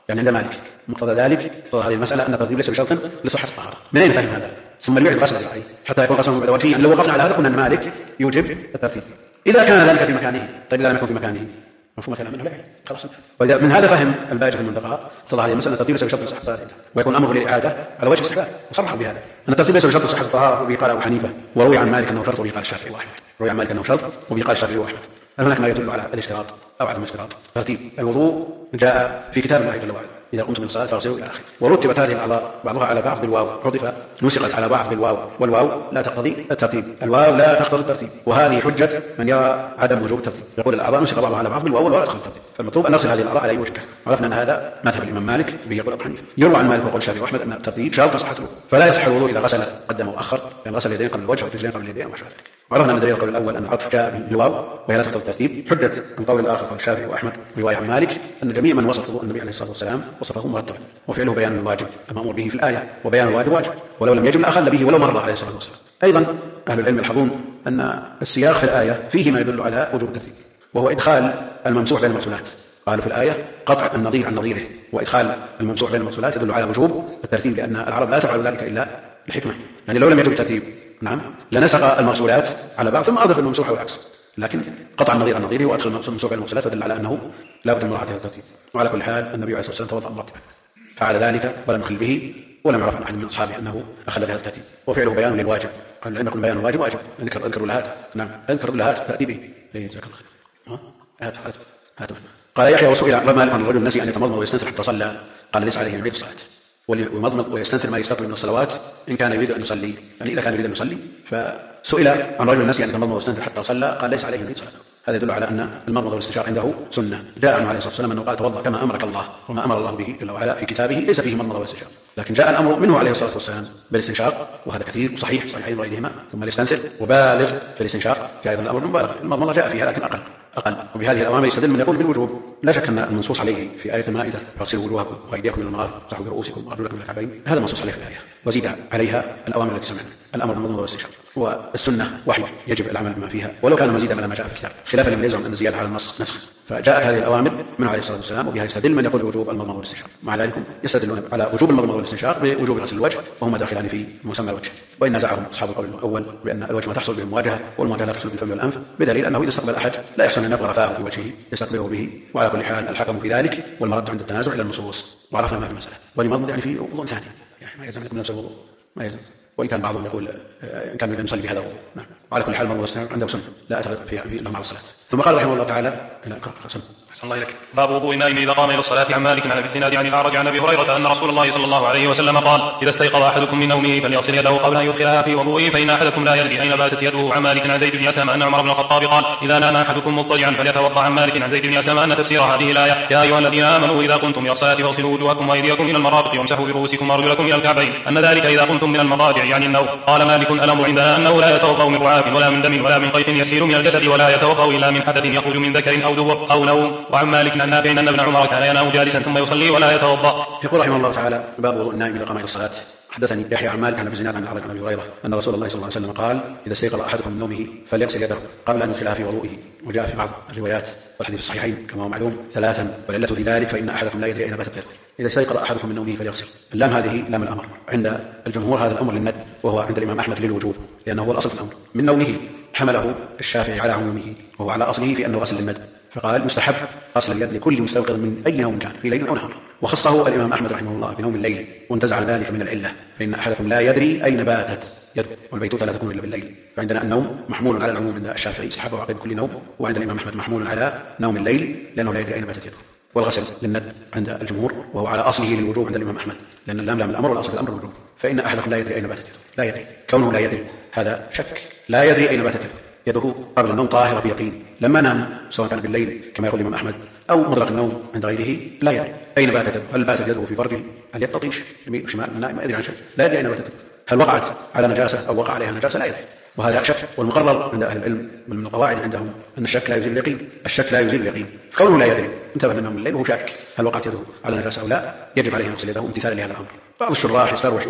يعني عند مالك مقتضى ذلك هذه المسألة أن الترتيب ليس بشرط لصحة الطهارة. من أين فهم هذا؟ ثم ليعد غسل عليه حتى يكون غسله بعد وجهه. لو وقفنا على هذا قلنا أن مالك يوجب الترتيب إذا كان ذلك في مكانه. طيب إذا لم يكن في مكانه مفهوم كلام منه لا خلاص. وإذا من هذا فهم الباجة في المنتقى اتضح هذه المسألة الترتيب ليس بشرط لصحة الطهارة ويكون الأمر للإعادة على وجه الاستحباب وصرحوا بهذا أن الترتيب ليس بشرط لصحة الطهارة. وبه قال أبو حنيفة وروي عن مالك أنه شرط وبه قال الشافعي وأحمد. روي عن مالك أنه شرط وبه قال الشافعي وأحمد. هل هناك ما يدل على الاشتراط أو عدم الاشتراط؟ ترتيب الوضوء جاء في كتاب الله جل وعلا إذا قمتم من الصلاة فاغسلوا إلى آخره. ورتبت هذه الأعضاء بعضها على بعض بالواو حذف نسقت على بعض بالواو والواو لا تقتضي الترتيب. الواو لا تقتضي الترتيب وهذه حجة من يرى عدم وجوب الترتيب يقول الأعضاء نسق بعضها على بعض بالواو والواو لا تقتضي الترتيب. فالمطلوب أن نغسل هذه الأعضاء على أي وجه. عرفنا أن هذا مذهب الإمام مالك به يقول أبو حنيفة. يروى عن مالك وقول الشافعي وأحمد أن الترتيب شرط صحة الوضوء فلا يصح الوضوء إذا غسل قدم وأخر يعني غسل اليدين قبل الوجه والرجلين قبل اليدين وما شابه ذلك. عرفنا من دليل القول الأول أن العطف جاء بالواو وهي لا تقتضي الترتيب. حجة القول الآخر قول الشافعي وأحمد رواية عن مالك أن جميع من وصفه النبي عليه الصلاة والسلام وصفه مرتبا وفعله بيان الواجب المأمور به في الآية وبيان الواجب واجب ولو لم يجب لأخل به ولو مرة عليه الصلاة والسلام. أيضا أهل العلم يلحظون أن السياق في الآية فيه ما يدل على وجوب الترتيب وهو إدخال الممسوح بين المغسولات. قالوا في الآية قطع النظير عن نظيره وإدخال الممسوح بين المغسولات يدل على وجوب الترتيب لأن العرب لا تفعل ذلك إلا لحكمة. يعني لو لم يجب الترتيب نعم لنسق المغسولات على بعض ثم أضف الممسوح والعكس لكن قطع النظير عن نظيره وأدخل الممسوح بين المغسولات يدل على أنه لا بد من مراعاة هذا الترتيب. وعلى كل حال النبي عليه الصلاة والسلام توضأ مرتبا فعل ذلك ولم يخل به ولم يعرف عن أحد من أصحابه أنه أخل بهذا الترتيب وفعله بيان للواجب. العلم يقول بيان الواجب واجب. اذكر لهات نعم اذكر لهات تأتي به جزاك الله خير. هات قال يحيى وسئل مالك عن الرجل نسي أن يتمضمض ويستنثر حتى صلى قال ليس عليه يعيد الصلاة ويمضمض ويستنثر ما يستقبل من الصلوات إن كان يريد أن يصلي يعني إذا كان يريد أن يصلي. فسئل عن رجل نسي أن يتمضمض ويستنثر حتى صلى قال ليس عليه يعيد الصلاة. هذا يدل على أن المضمض والاستنشاق عنده سنة. جاء عنه عليه الصلاة والسلام أنه قال توضأ كما أمرك الله وما أمر الله به جل وعلا في كتابه ليس فيه مضمض واستنشاق لكن جاء الأمر منه عليه الصلاة والسلام بالاستنشاق وهذا كثير وصحيح صحيحين غيرهما ثم الاستنثر وبالغ في الاستنشاق جاء أيضا الأمر مبالغ. المضمضة جاء فيها لكن أقل وبهذه الأوامر يستدل من يقول بالوجوب. لا شك أن المنصوص عليه في آية المائدة فاغسلوا وجوهكم وأيديكم إلى المرافق وامسحوا برؤوسكم وأرجلكم إلى الكعبين هذا منصوص عليه في الآية وزيد عليها الأوامر التي سمعنا الأمر بالمضمضة والاستنشاق والسنة وحي يجب العمل بما فيها ولو كان مزيدا على ما جاء في الكتاب خلافا لمن يزعم أن الزيادة على النص نسخ. فجاءت هذه الأوامر من عليه الصلاة والسلام وبها يستدل من يقول بوجوب المضمضة والاستنشاق. مع ذلك يستدلون على وجوب المضمضة والاستنشاق بوجوب غسل الوجه وهما داخلان في مسمى الوجه. وإن نزعهم أصحاب القول الأول بأن الوجه ما تحصل به المواجهة والمواجهة لا تحصل بالفم والأنف بدليل أنه إذا استقبل أحد لا يحسن أن يبغى رفاه في وجهه يستقبله به. وعلى كل حال الحكم في ذلك والمرد عند التنازع إلى النصوص وعرفنا ما في المسألة. والمضمض يعني في وضوء ثاني يعني ما يلزم أن يكون نفس الوضوء ما يلزم وإن كان بعضهم يقول إن كان يصلي بهذا الوضوء نعم. وعلى كل حال المضمضة عنده سنة لا أثر فيها لهم على الصلاة. ثم قال رحمه الله تعالى أحسن الله إليك باب وضوء النائم إذا قام إلى الصلاة عن مالك عن أبي الزناد عن الأعرج عن أبي هريرة أن رسول الله صلى الله عليه وسلم قال إذا استيقظ أحدكم من نومه فليغسل يده قبل أن يدخلها في وضوئه فإن أحدكم لا يدري أين باتت يده. عن مالك عن زيد بن أسلم أن عمر بن الخطاب قال إذا نام أحدكم مضطجعا فليتوضأ. عن مالك عن زيد بن أسلم أن تفسير هذه الآية يا أيها الذين آمنوا إذا قمتم إلى الصلاة فاغسلوا وجوهكم وأيديكم إلى المرافق وامسحوا برؤوسكم وأرجلكم إلى الكعبين أن ذلك إذا قمتم من المضاجع يعني النوم. قال مالك الأمر عندنا أنه لا يتوضأ من رعاف ولا من دم ولا من قيء يسير من الجسد ولا يتوضأ إلا من حدث يخرج من ذكر أو دبر أو نوم. وعن مالك عن نافع أن ابن عمر كان ينام جالسا ثم يصلي ولا يتوضأ. يقول رحمه الله تعالى باب وضوء النائم إذا قام إلى الصلاة. حدثني يحيى عن مالك عن أبي الزناد عن الأعرج عن أبي هريرة أن رسول الله صلى الله عليه وسلم قال إذا استيقظ أحدكم من نومه فليغسل يده قبل أن يدخلها في وضوئه. وجاء في بعض الروايات والحديث الصحيحين كما هو معلوم ثلاثا والعلة في ذلك فإن أحدكم لا يدري أين باتت يده. إذا استيقظ أحدكم من نومه فليغسل. اللام هذه لام الأمر عند الجمهور هذا الأمر للندب وهو عند الإمام أحمد للوجوب لأنه هو الأصل في الأمر. من نومه حمله الشافعي على عمومه وهو على أصله في أنه غسل للندب فقال مستحب غسل اليد لكل مستيقظ من أي نوم كان في ليل أو نهار. وخصه الإمام أحمد رحمه الله بنوم الليل وانتزع ذلك من العلة فإن أحدكم لا يدري أين باتت يده والبيتوتة لا تكون إلا بالليل. فعندنا النوم محمول على العموم عند الشافعي استحبه عقب كل نوم وعند الإمام أحمد محمول على نوم الليل لأنه لا يدري أين باتت يده. والغسل للندب عند الجمهور وهو على أصله للوجوب عند الإمام أحمد لأن اللام لام الأمر والأصل الأمر الوجوب. فإن أحدكم لا يدري أين باتت يده لا يدري كونه لا يدري هذا شك لا يدري أين باتت يده قبل النوم طاهرة بيقين لما نام سواء كان بالليل كما يقول الإمام أحمد أو مطلق النوم عند غيره لا يدري أين باتت يده. هل باتت يده في فرجه هل يتطيش يمين شمال النائم ما يدري عن شيء لا يدري أين باتت هل وقعت على نجاسة أو وقع عليها نجاسة لا يدري. وهذا شك والمقرر عند أهل العلم من القواعد عندهم أن الشك لا يزيل اليقين. الشك لا يزيل اليقين فكونه لا يدري انتبه من نوم الليل وهو شاك هل وقعت يده على نجاسة أو لا يجب عليه أن يغسل يده امتثالا لهذا الأمر. بعض الشراح يستروح إلى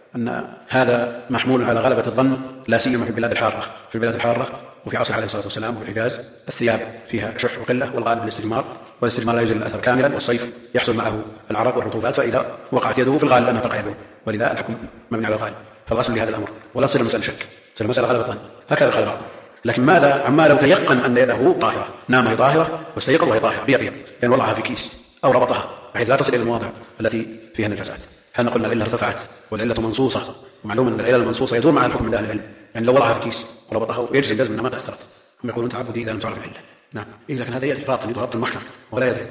أن هذا محمول على غلبة الظن لا سيما في البلاد الحارة. في البلاد الحارة وفي عصر عليه الصلاة والسلام وفي الحجاز الثياب فيها شح وقلة، والغالب الاستجمار، والاستجمار لا يزيل الأثر كاملا، والصيف يحصل معه العرق والرطوبات، فإذا وقعت يده في الغالب أنها تقع يده، ولذا الحكم مبني على الغالب. فالغسل لهذا الأمر ولا تصير المسألة شك، تصير المسألة غلبة الظن. هكذا قال بعضهم. لكن ماذا عما لو تيقن أن يده طاهرة، نام وهي طاهرة واستيقظ وهي طاهرة بيقين، لأن وضعها في كيس أو ربطها بحيث لا تصل إلى المواضع التي فيها النجاسات، هل نقول العلة ارتفعت والعلة منصوصة؟ ومعلوم أن العلة المنصوصة يدور معها الحكم من أهل العلم، يعني لو وضعها في كيس وربطها يجزي الجزم أنها ما تأثرت، هم يقولون تعبدي إذا لم تعرف العلة. نعم، لكن هذا يأتي رابط المحكم ولا يدري،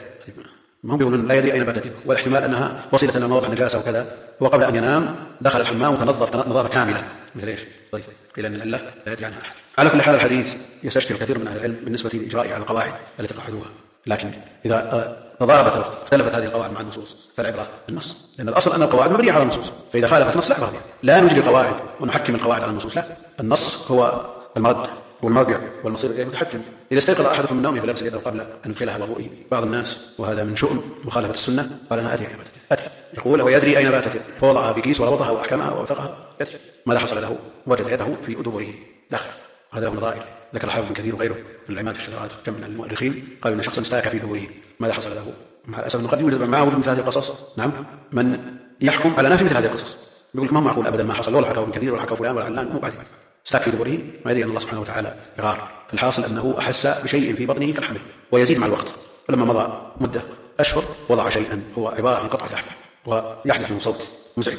ما هم يقولون لا يدري أين باتت، والاحتمال أنها وصلت إلى موضع النجاسة وكذا، وقبل أن ينام دخل الحمام وتنظف نظافة كاملة، مثل إيش؟ طيب، قيل أن العلة لا يدري عنها أحد. على كل حال الحديث يستشكل كثير من أهل العلم بالنسبة لإجرائه على القواعد التي قاعدوها، لكن إذا تضاربت واختلفت هذه القواعد مع النصوص فالعبرة بالنص، لأن الأصل أن القواعد مبنية على النصوص، فإذا خالفت نص لا عبرة بها. لا نجري القواعد ونحكم القواعد على النصوص، لا، النص هو المرد والمرجع والمصير إليه متحتم. إذا استيقظ أحدكم من نومه فليغسل يده قبل أن يدخلها وضوئه. بعض الناس وهذا من شؤم مخالفة السنة قال أنا أدري أين باتت، يقول هو يدري أين باتت، فوضعها في كيس وربطها وأحكمها ووثقها، يدري ماذا حصل له، وجد يده في أدبره داخل. هذا له نظائر ذكر الحافظ ابن كثير وغيره من العلماء في الشذرات جمع من المؤرخين قالوا ان شخصا استاك في دبره، ماذا حصل له؟ مع الاسف انه قد يوجد معه مثل هذه القصص، نعم، من يحكم على نفي مثل هذه القصص، يقول ما معقول ابدا ما حصل، ولا حكاه ابن كثير ولا حكاه فلان ولا علان، مو بعد استاك في دبره، ما يدري ان الله سبحانه وتعالى يغار. فالحاصل انه احس بشيء في بطنه كالحمل ويزيد مع الوقت، فلما مضى مده اشهر وضع شيئا هو عباره عن قطعه لحم ويحدث من صوت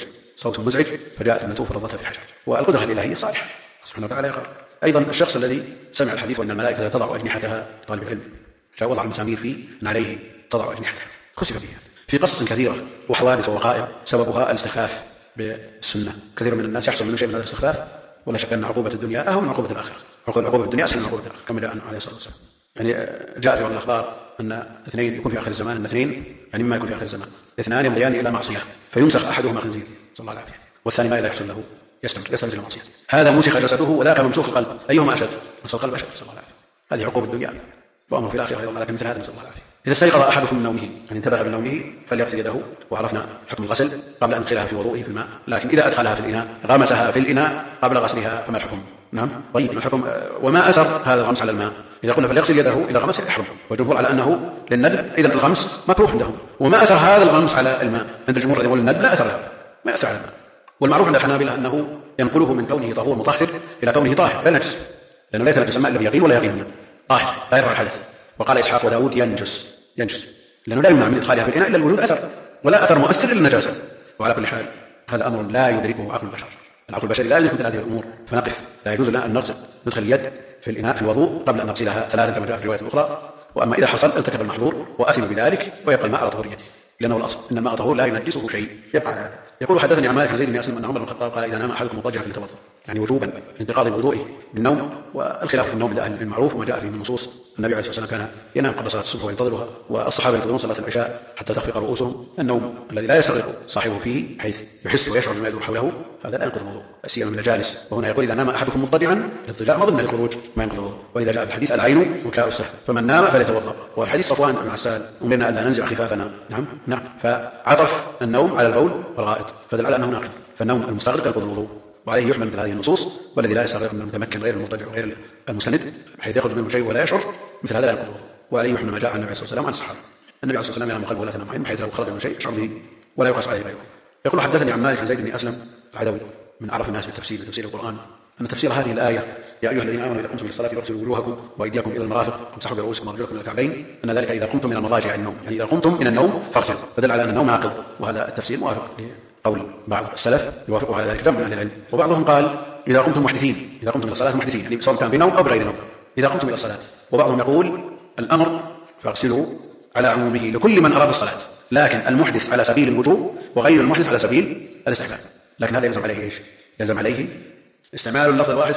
مزعج فجاءت ابنته فرضتها في الحجر، والقدره الالهيه صالحه سبحانه وتعالى يغار. أيضا الشخص الذي سمع الحديث وأن الملائكة تضع أجنحتها طالب العلم، جاء وضع المسامير فيه أن عليه تضع أجنحتها، كسف فيها في قصص كثيرة وحوادث ووقائع سببها الاستخفاف بالسنة. كثير من الناس يحصل منه شيء من هذا الاستخفاف، ولا شك أن عقوبة الدنيا أهون من عقوبة الآخرة، عقوبة الدنيا أسهل من عقوبة الآخرة كما جاء عليه الصلاة والسلام. يعني جاء في بعض الأخبار أن اثنين يكون في آخر الزمان، أن اثنين يعني ما يكون في آخر الزمان اثنان يمضيان إلى معصية فينسخ أحدهما خنزير صلى الله عليه وسلم، والثاني ما إذا يحصل له يستمر المعصية، هذا مسخ جسده وذاك ممسوخ القلب، أيهما أشد؟ مسخ القلب أشد صلى الله عليه وسلم. هذه عقوبة الدنيا وأمر في الآخرة أيضا، لكن مثل هذا نسأل الله العافية. إذا استيقظ أحدكم من نومه، يعني انتبه من نومه، فليغسل يده، وعرفنا حكم الغسل قبل أن يدخلها في وضوئه في الماء، لكن إذا أدخلها في الإناء غمسها في الإناء قبل غسلها فما الحكم؟ نعم، طيب الحكم وما أثر هذا الغمس على الماء؟ إذا قلنا فليغسل يده إذا غمس يحرم، والجمهور على أنه للندب، إذا الغمس مكروه عندهم. وما أثر هذا الغمس على الماء؟ عند الجمهور الذي يقول الندب لا أثر له، ما أثر على الماء. والمعروف عند الحنابلة أنه ينقله من كونه طهور مطهر إلى كونه طاهر لا نجس، لأنه لا يتنجس الماء الذي يقين ولا يقين طاهر لا يرفع الحدث. وقال إسحاق وداود ينجس لأنه لا يمنع من إدخالها في الإناء إلا الوجود أثر، ولا أثر مؤثر للنجاسة. وعلى كل حال هذا أمر لا يدركه عقل البشر، العقل البشري لا يدرك مثل هذه الأمور، فنقف، لا يجوز لنا أن نغسل ندخل اليد في الإناء في الوضوء قبل أن نغسلها ثلاثة كما جاء في الرواية الأخرى. وأما إذا حصل ارتكب المحظور وأثم بذلك ويبقى الماء على طهوريته، لأنه الأصل إن الماء طهور لا ينجسه شيء، يبقى على هذا. يقول حدثني عن مالك عن زيد بن أسلم أن عمر بن الخطاب قال إذا نام أحدكم مضطجعا فليتوضأ، يعني وجوبا انتقاض الوضوء بالنوم. والخلاف في النوم لأهل المعروف وما جاء فيه من نصوص، النبي عليه الصلاة والسلام كان ينام قبل صلاة الصبح وينتظرها، والصحابة ينتظرون صلاة العشاء حتى تخفق رؤوسهم. النوم الذي لا يستغرق صاحبه فيه بحيث يحس ويشعر بما يدور حوله هذا لا ينقض الوضوء، سيما من الجالس. وهنا يقول إذا نام أحدكم مضطجعا، الاضطجاع مضمن للخروج ما ينقض الوضوء. وإذا جاء في الحديث العين وكاء السهل، فمن نام فليتوضأ. والحديث صفوان بن عسال أمرنا ألا ننزع خفافنا، نعم، فعطف النوم على البول والغائط فدل على أنه ناقض، فالنوم المستغرق ينقض الوضوء، وعليه يحمل مثل هذه النصوص. والذي لا يستغرق من المتمكن غير المضطجع وغير المسند بحيث يخرج منه شيء ولا يشعر، مثل هذا لا ينقض الوضوء. وعليه يحمل ما جاء عن النبي عليه الصلاة والسلام عن الصحابة، النبي عليه الصلاة والسلام ينام قلبه ولا تنام عين بحيث لو خرج منه شيء يشعر به ولا يقاس عليه غيره. يقول حدثني عن مالك عن زيد بن أسلم العدوي من أعرف الناس بتفسير القرآن، أن تفسير هذه الآية يا أيها الذين آمنوا إذا قمتم للصلاة فاغسلوا وجوهكم وأيديكم إلى المرافق وامسحوا برؤوسكم وأرجلكم إلى الكعبين، أن ذلك إذا قمتم من المضاجع النوم، يعني إذا قمتم من النوم فاغسلوا، فدل على أن النوم ناقض. وهذا التفسير موافق لقول بعض السلف يوافق على ذلك جمع من أهل العلم. وبعضهم قال إذا قمتم محدثين، إذا قمتم إلى الصلاة محدثين، يعني سواء كان بنوم أو بغير نوم، إذا قمتم إلى الصلاة. وبعضهم يقول الأمر فاغسلوا على عمومه لكل من أراد الصلاة، لكن المحدث على سبيل الوجوب وغير المحدث على سبيل الاستحباب. لكن هذا يلزم عليه ايش؟ يلزم عليه استعمال اللفظ الواحد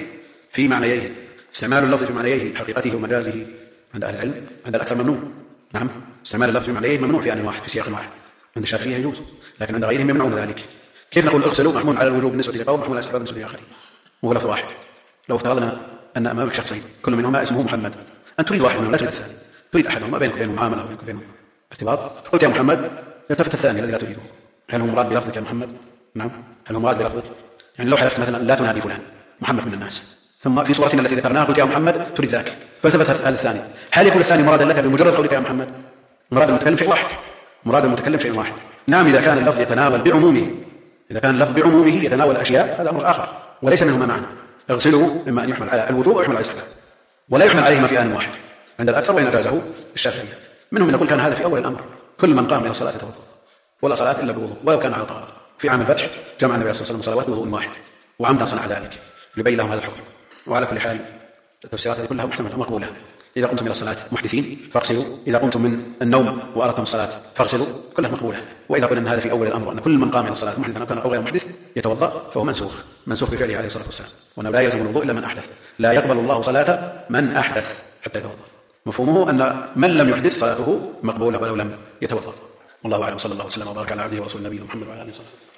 في معنييه استعمال اللفظ في معنييه حقيقته ومجازه عند اهل العلم، عند الاكثر ممنوع. نعم، استعمال اللفظ في معنييه ممنوع في آن واحد في سياق واحد، عند الشافعية يجوز، لكن عند غيرهم يمنعون ذلك. كيف نقول اغسلوا محمول على الوجوب بالنسبة لقوم، محمول على الاستحباب بالنسبة لآخرين؟ هو لفظ واحد. لو افترضنا أن أمامك شخصين كل منهما اسمه محمد، أن تريد واحد منهم لا تريد الثاني، تريد أحدهما بينك وبينه معاملة وبينك وبينه ارتباط، قلت يا محمد، التفت الثاني الذي لا تريده، هل هو مراد بلفظك يا محمد؟ نعم، هل هو مراد بلفظه؟ يعني لو حلفت مثلا لا تنادي فلان محمد من الناس، ثم في صورتنا التي ذكرناها قلت يا محمد تريد ذاك، فثبت هذا الثاني، هل يكون الثاني مرادا لك بمجرد قولك يا محمد؟ مراد المتكلم شيء واحد، مراد المتكلم شيء واحد. نعم، إذا كان اللفظ يتناول بعمومه، إذا كان اللفظ بعمومه يتناول أشياء هذا أمر آخر وليس منهما معنى. اغسلوا إما أن يحمل على الوضوء ويحمل على الصلاة، ولا يحمل عليهما في آن واحد عند الأكثر، وإن أجازه الشافعية. منهم من يقول كان هذا في أول الأمر، كل من قام إلى الصلاة يتوضأ، ولا صلاة إلا بوضوء ولو كان على طهارة. في عام الفتح جمع النبي صلى الله عليه وسلم صلوات بوضوء واحد، وعمدا صنع ذلك ليبين لهم هذا الحكم. وعلى كل حال التفسيرات كلها محتملة مقبولة. إذا قمتم إلى الصلاة محدثين فاغسلوا، إذا قمتم من النوم وأردتم الصلاة فاغسلوا، كلها مقبولة. وإذا قلنا أن هذا في أول الأمر أن كل من قام إلى الصلاة محدثا أو كان أو غير محدث يتوضأ، فهو منسوخ بفعله عليه الصلاة والسلام، وأنه لا يلزم الوضوء إلا من أحدث، لا يقبل الله صلاة من أحدث حتى يتوضأ. مفهومه أن من لم يحدث صلاته مقبولة ولو لم يتوضأ. والله أعلم، صلى الله وسلم وبارك على عبده ورسوله نبينا محمد وعلى آله وصحبه.